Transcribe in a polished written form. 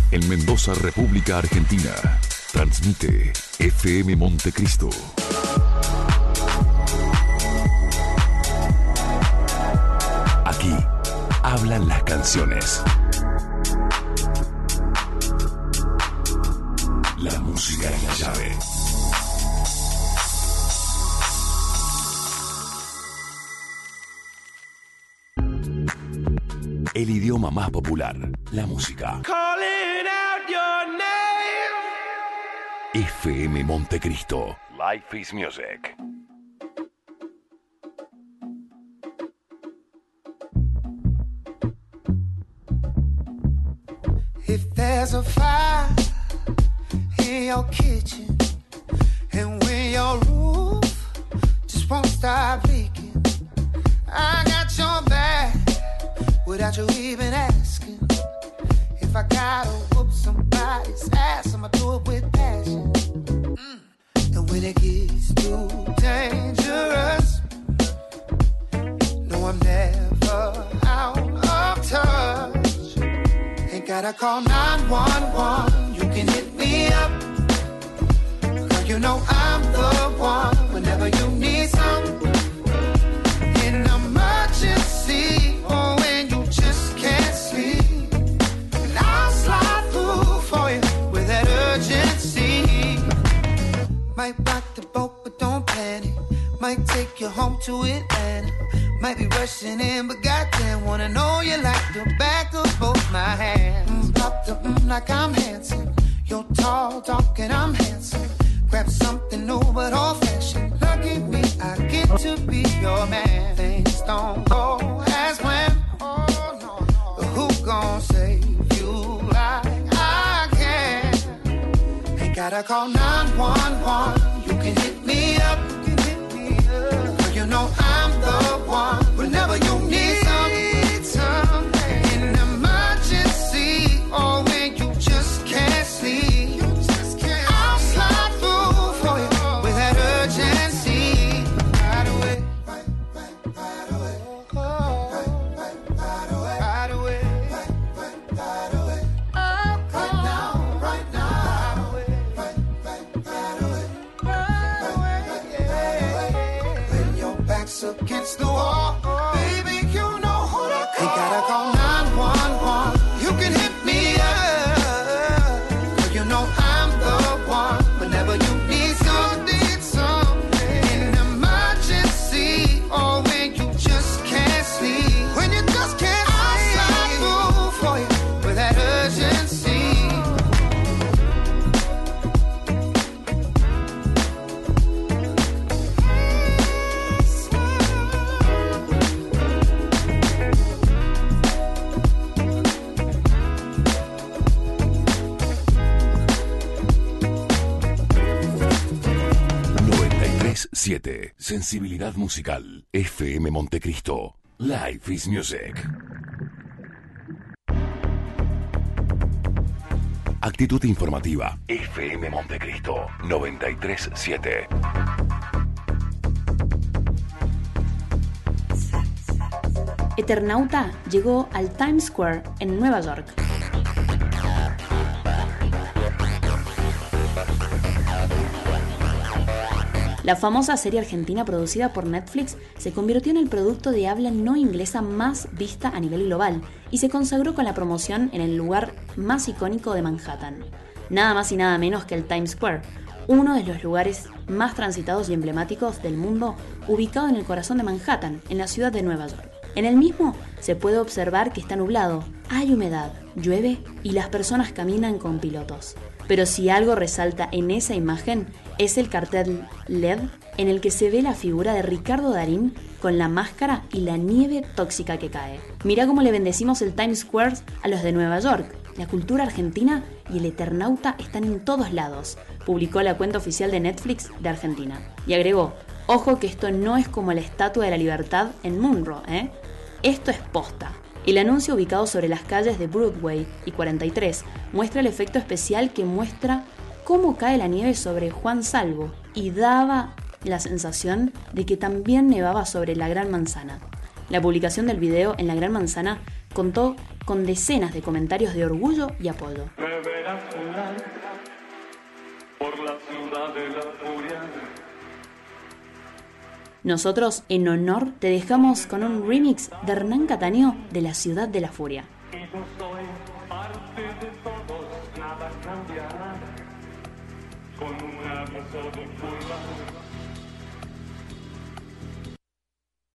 en Mendoza, República Argentina. Transmite FM Montecristo. Aquí hablan las canciones. La música es la llave. El idioma más popular, la música. FM Montecristo. Life is Music. If there's a fire in your kitchen and when your roof just won't stop leaking, I got your back without you even asking. If I gotta whoop somebody's ass, I'ma do it with passion. And when it gets too dangerous, no, I'm never out of touch. Ain't gotta call 911, you can hit me up. Girl, you know I'm the one whenever you need some. In emergency, or when you just can't sleep, and I'll slide through for you with that urgency. Might rock the boat, but don't panic. Might take you home to Atlanta. Might be rushing in, but goddamn, wanna know you like the back of both my hands. Pop the like I'm handsome. You're tall, dark, and I'm handsome. Grab something new but old-fashioned. Lucky me, I get to be your man. Things don't go as planned. Oh, no, no. But who gon' save you like I can? Ain't gotta call 911. You can hit me up. Girl, you know I'm the one. Whenever you need something, in an emergency, or when you just can't sleep, I'll slide through for you with that urgency. Right away, right away, right away, right away, right away. Right now, right now, right away, yeah. When your back's against the wall, baby, you know who to call. Ain't gotta call 911. You can hit me up. Girl, you know I'm the one. Whenever you need something, in an emergency, or when you just can't sleep. When you just can't sleep, I'll slide through for you with that urgency. Siete. Sensibilidad musical. FM Montecristo. Life is Music. Actitud informativa. FM Montecristo 93.7. Eternauta llegó al Times Square en Nueva York. La famosa serie argentina producida por Netflix se convirtió en el producto de habla no inglesa más vista a nivel global y se consagró con la promoción en el lugar más icónico de Manhattan. Nada más y nada menos que el Times Square, uno de los lugares más transitados y emblemáticos del mundo, ubicado en el corazón de Manhattan, en la ciudad de Nueva York. En el mismo se puede observar que está nublado, hay humedad, llueve y las personas caminan con pilotos. Pero si algo resalta en esa imagen es el cartel LED en el que se ve la figura de Ricardo Darín con la máscara y la nieve tóxica que cae. Mirá cómo le bendecimos el Times Square a los de Nueva York. La cultura argentina y el Eternauta están en todos lados, publicó la cuenta oficial de Netflix de Argentina. Y agregó, ojo que esto no es como la Estatua de la Libertad en Monroe, Esto es posta. El anuncio, ubicado sobre las calles de Broadway y 43, muestra el efecto especial que muestra cómo cae la nieve sobre Juan Salvo y daba la sensación de que también nevaba sobre la Gran Manzana. La publicación del video en la Gran Manzana contó con decenas de comentarios de orgullo y apoyo. verás volar por la ciudad de la furia. Nosotros, en honor, te dejamos con un remix de Hernán Cataño de La Ciudad de la Furia. Y yo soy parte de todos, nada cambiará. Con un aviso de curva